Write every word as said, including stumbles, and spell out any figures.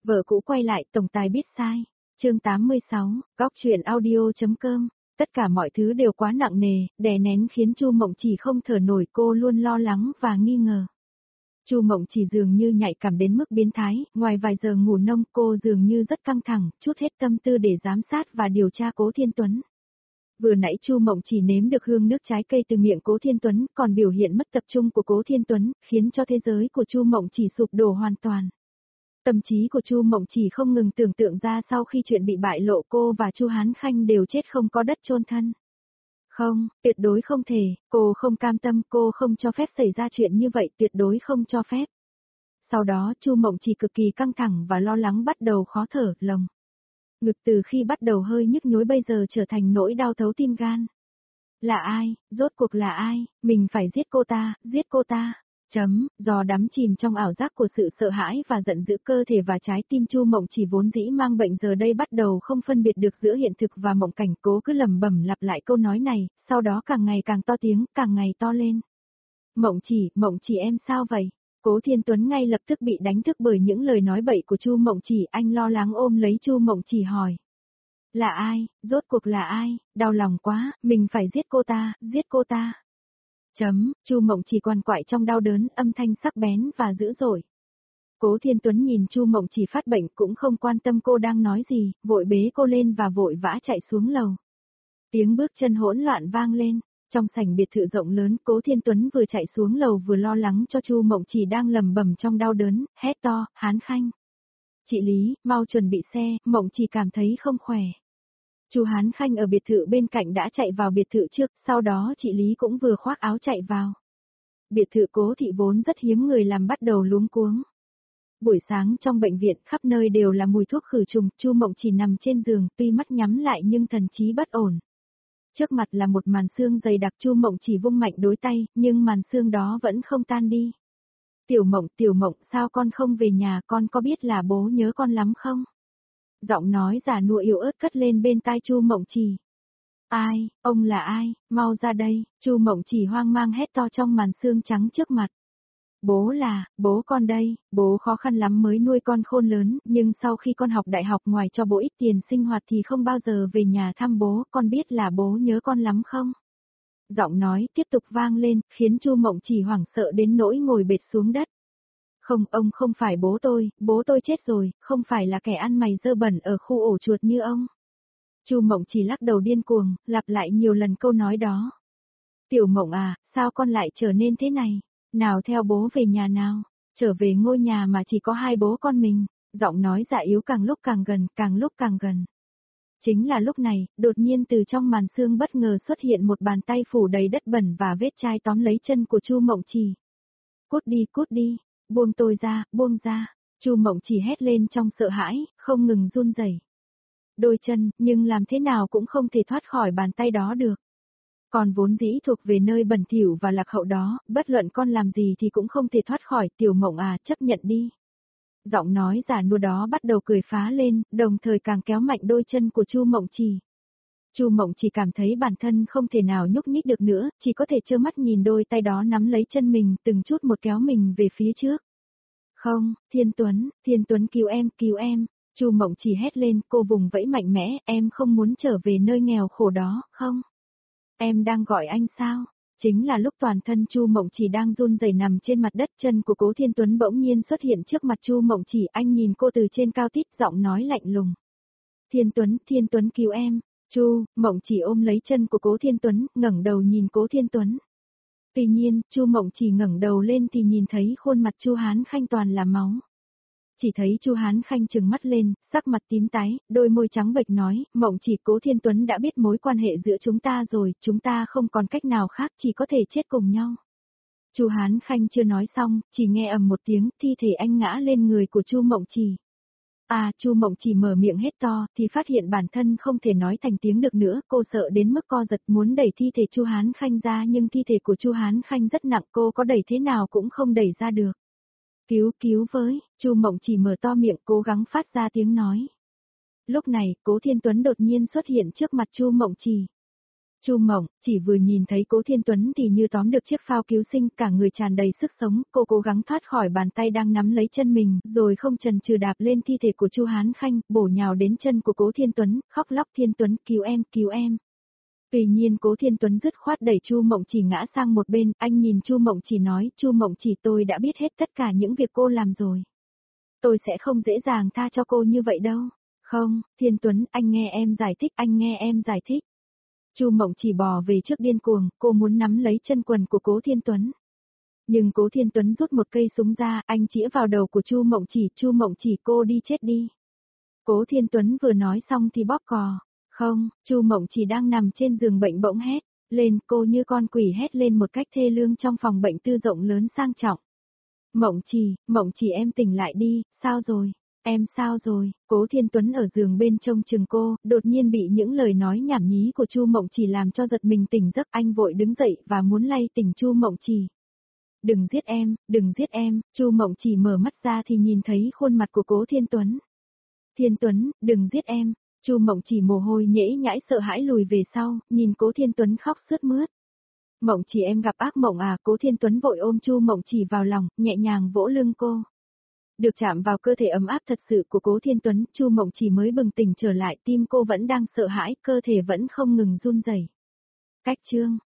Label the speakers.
Speaker 1: Vợ cũ quay lại, tổng tài biết sai. Chương tám mươi sáu, góc truyện audio.com. Tất cả mọi thứ đều quá nặng nề, đè nén khiến Chu Mộng Chỉ không thở nổi, cô luôn lo lắng và nghi ngờ. Chu Mộng Chỉ dường như nhạy cảm đến mức biến thái, ngoài vài giờ ngủ nông cô dường như rất căng thẳng, chút hết tâm tư để giám sát và điều tra Cố Thiên Tuấn. Vừa nãy Chu Mộng Chỉ nếm được hương nước trái cây từ miệng Cố Thiên Tuấn, còn biểu hiện mất tập trung của Cố Thiên Tuấn, khiến cho thế giới của Chu Mộng Chỉ sụp đổ hoàn toàn. Tâm trí của Chu Mộng Chỉ không ngừng tưởng tượng ra sau khi chuyện bị bại lộ cô và Chu Hán Khanh đều chết không có đất chôn thân. Không, tuyệt đối không thể, cô không cam tâm, cô không cho phép xảy ra chuyện như vậy, tuyệt đối không cho phép. Sau đó Chu Mộng Chỉ cực kỳ căng thẳng và lo lắng, bắt đầu khó thở, lồng ngực từ khi bắt đầu hơi nhức nhối bây giờ trở thành nỗi đau thấu tim gan. Là ai, rốt cuộc là ai, mình phải giết cô ta, giết cô ta. Chấm, do đắm chìm trong ảo giác của sự sợ hãi và giận dữ, cơ thể và trái tim Chu Mộng Chỉ vốn dĩ mang bệnh giờ đây bắt đầu không phân biệt được giữa hiện thực và mộng cảnh, cố cứ lẩm bẩm lặp lại câu nói này, sau đó càng ngày càng to tiếng, càng ngày to lên. Mộng Chỉ, Mộng Chỉ em sao vậy? Cố Thiên Tuấn ngay lập tức bị đánh thức bởi những lời nói bậy của Chu Mộng Chỉ, anh lo lắng ôm lấy Chu Mộng Chỉ hỏi. Là ai, rốt cuộc là ai, đau lòng quá, mình phải giết cô ta, giết cô ta. Chấm, Chu Mộng Chỉ quằn quại trong đau đớn, âm thanh sắc bén và dữ dội. Cố Thiên Tuấn nhìn Chu Mộng Chỉ phát bệnh cũng không quan tâm cô đang nói gì, vội bế cô lên và vội vã chạy xuống lầu. Tiếng bước chân hỗn loạn vang lên, trong sảnh biệt thự rộng lớn, Cố Thiên Tuấn vừa chạy xuống lầu vừa lo lắng cho Chu Mộng Chỉ đang lẩm bẩm trong đau đớn, hét to, Hán Khanh. Chị Lý, mau chuẩn bị xe, Mộng Chỉ cảm thấy không khỏe. Chu Hán Khanh ở biệt thự bên cạnh đã chạy vào biệt thự trước, sau đó chị Lý cũng vừa khoác áo chạy vào. Biệt thự Cố thị vốn rất hiếm người làm bắt đầu luống cuống. Buổi sáng trong bệnh viện khắp nơi đều là mùi thuốc khử trùng, Chu Mộng Chỉ nằm trên giường, tuy mắt nhắm lại nhưng thần trí bất ổn. Trước mặt là một màn xương dày đặc, Chu Mộng Chỉ vung mạnh đối tay, nhưng màn xương đó vẫn không tan đi. Tiểu Mộng, Tiểu Mộng, sao con không về nhà, con có biết là bố nhớ con lắm không? Giọng nói già nua yếu ớt cất lên bên tai Chu Mộng Chỉ. Ai, ông là ai, mau ra đây, Chu Mộng Chỉ hoang mang hét to trong màn xương trắng trước mặt. Bố là, bố con đây, bố khó khăn lắm mới nuôi con khôn lớn, nhưng sau khi con học đại học ngoài cho bố ít tiền sinh hoạt thì không bao giờ về nhà thăm bố, con biết là bố nhớ con lắm không? Giọng nói tiếp tục vang lên, khiến Chu Mộng Chỉ hoảng sợ đến nỗi ngồi bệt xuống đất. Không, ông không phải bố tôi, bố tôi chết rồi, không phải là kẻ ăn mày dơ bẩn ở khu ổ chuột như ông. Chu Mộng Chỉ lắc đầu điên cuồng, lặp lại nhiều lần câu nói đó. Tiểu Mộng à, sao con lại trở nên thế này? Nào theo bố về nhà nào, trở về ngôi nhà mà chỉ có hai bố con mình. Giọng nói dạ yếu càng lúc càng gần, càng lúc càng gần. Chính là lúc này, đột nhiên từ trong màn xương bất ngờ xuất hiện một bàn tay phủ đầy đất bẩn và vết chai tóm lấy chân của Chu Mộng Chỉ. Cút đi, cút đi, buông tôi ra, buông ra. Chu Mộng Chỉ hét lên trong sợ hãi, không ngừng run rẩy. Đôi chân, nhưng làm thế nào cũng không thể thoát khỏi bàn tay đó được. Còn vốn dĩ thuộc về nơi bẩn thỉu và lạc hậu đó, bất luận con làm gì thì cũng không thể thoát khỏi, Tiểu Mộng à, chấp nhận đi. Giọng nói già nua đó bắt đầu cười phá lên, đồng thời càng kéo mạnh đôi chân của Chu Mộng Chỉ. Chu Mộng Chỉ cảm thấy bản thân không thể nào nhúc nhích được nữa, chỉ có thể trơ mắt nhìn đôi tay đó nắm lấy chân mình, từng chút một kéo mình về phía trước. Không, Thiên Tuấn, Thiên Tuấn cứu em, cứu em. Chu Mộng Chỉ hét lên, cô vùng vẫy mạnh mẽ, em không muốn trở về nơi nghèo khổ đó, không? Em đang gọi anh sao? Chính là lúc toàn thân Chu Mộng Chỉ đang run rẩy nằm trên mặt đất, chân của Cố Thiên Tuấn bỗng nhiên xuất hiện trước mặt Chu Mộng Chỉ, anh nhìn cô từ trên cao tít, giọng nói lạnh lùng. Thiên Tuấn, Thiên Tuấn cứu em. Chu Mộng Chỉ ôm lấy chân của Cố Thiên Tuấn, ngẩng đầu nhìn Cố Thiên Tuấn. Tuy nhiên, Chu Mộng Chỉ ngẩng đầu lên thì nhìn thấy khuôn mặt Chu Hán Khanh toàn là máu. Chỉ thấy Chu Hán Khanh trừng mắt lên, sắc mặt tím tái, đôi môi trắng bệch nói, Mộng Chỉ, Cố Thiên Tuấn đã biết mối quan hệ giữa chúng ta rồi, chúng ta không còn cách nào khác, chỉ có thể chết cùng nhau. Chu Hán Khanh chưa nói xong, chỉ nghe ầm một tiếng, thi thể anh ngã lên người của Chu Mộng Chỉ. À, Chu Mộng Chỉ mở miệng hét to, thì phát hiện bản thân không thể nói thành tiếng được nữa, cô sợ đến mức co giật muốn đẩy thi thể Chu Hán Khanh ra, nhưng thi thể của Chu Hán Khanh rất nặng, cô có đẩy thế nào cũng không đẩy ra được. Cứu, cứu với, Chu Mộng Chỉ mở to miệng cố gắng phát ra tiếng nói. Lúc này, Cố Thiên Tuấn đột nhiên xuất hiện trước mặt Chu Mộng Chỉ. Chu Mộng chỉ vừa nhìn thấy Cố Thiên Tuấn thì như tóm được chiếc phao cứu sinh, cả người tràn đầy sức sống, cô cố gắng thoát khỏi bàn tay đang nắm lấy chân mình, rồi không chần chừ đạp lên thi thể của Chu Hán Khanh, bổ nhào đến chân của Cố Thiên Tuấn, khóc lóc Thiên Tuấn cứu em, cứu em. Tuy nhiên Cố Thiên Tuấn dứt khoát đẩy Chu Mộng Chỉ ngã sang một bên, anh nhìn Chu Mộng Chỉ nói, Chu Mộng Chỉ tôi đã biết hết tất cả những việc cô làm rồi. Tôi sẽ không dễ dàng tha cho cô như vậy đâu. Không, Thiên Tuấn, anh nghe em giải thích, anh nghe em giải thích. Chu Mộng Chỉ bò về trước điên cuồng, cô muốn nắm lấy chân quần của Cố Thiên Tuấn. Nhưng Cố Thiên Tuấn rút một cây súng ra, anh chĩa vào đầu của Chu Mộng Chỉ, Chu Mộng Chỉ cô đi chết đi. Cố Thiên Tuấn vừa nói xong thì bóp cò. Không, Chu Mộng Chỉ đang nằm trên giường bệnh bỗng hét lên, cô như con quỷ hét lên một cách thê lương trong phòng bệnh tư rộng lớn sang trọng. Mộng Chỉ, Mộng Chỉ em tỉnh lại đi, sao rồi? Em sao rồi? Cố Thiên Tuấn ở giường bên trông chừng cô, đột nhiên bị những lời nói nhảm nhí của Chu Mộng Chỉ làm cho giật mình tỉnh giấc, anh vội đứng dậy và muốn lay tỉnh Chu Mộng Chỉ. Đừng giết em, đừng giết em, Chu Mộng Chỉ mở mắt ra thì nhìn thấy khuôn mặt của Cố Thiên Tuấn. Thiên Tuấn, đừng giết em. Chu Mộng Chỉ mồ hôi nhễ nhãi sợ hãi lùi về sau, nhìn Cố Thiên Tuấn khóc sướt mướt. Mộng Chỉ em gặp ác mộng à? Cố Thiên Tuấn vội ôm Chu Mộng Chỉ vào lòng, nhẹ nhàng vỗ lưng cô. Được chạm vào cơ thể ấm áp thật sự của Cố Thiên Tuấn, Chu Mộng Chỉ mới bừng tỉnh trở lại, tim cô vẫn đang sợ hãi, cơ thể vẫn không ngừng run rẩy. Cách chương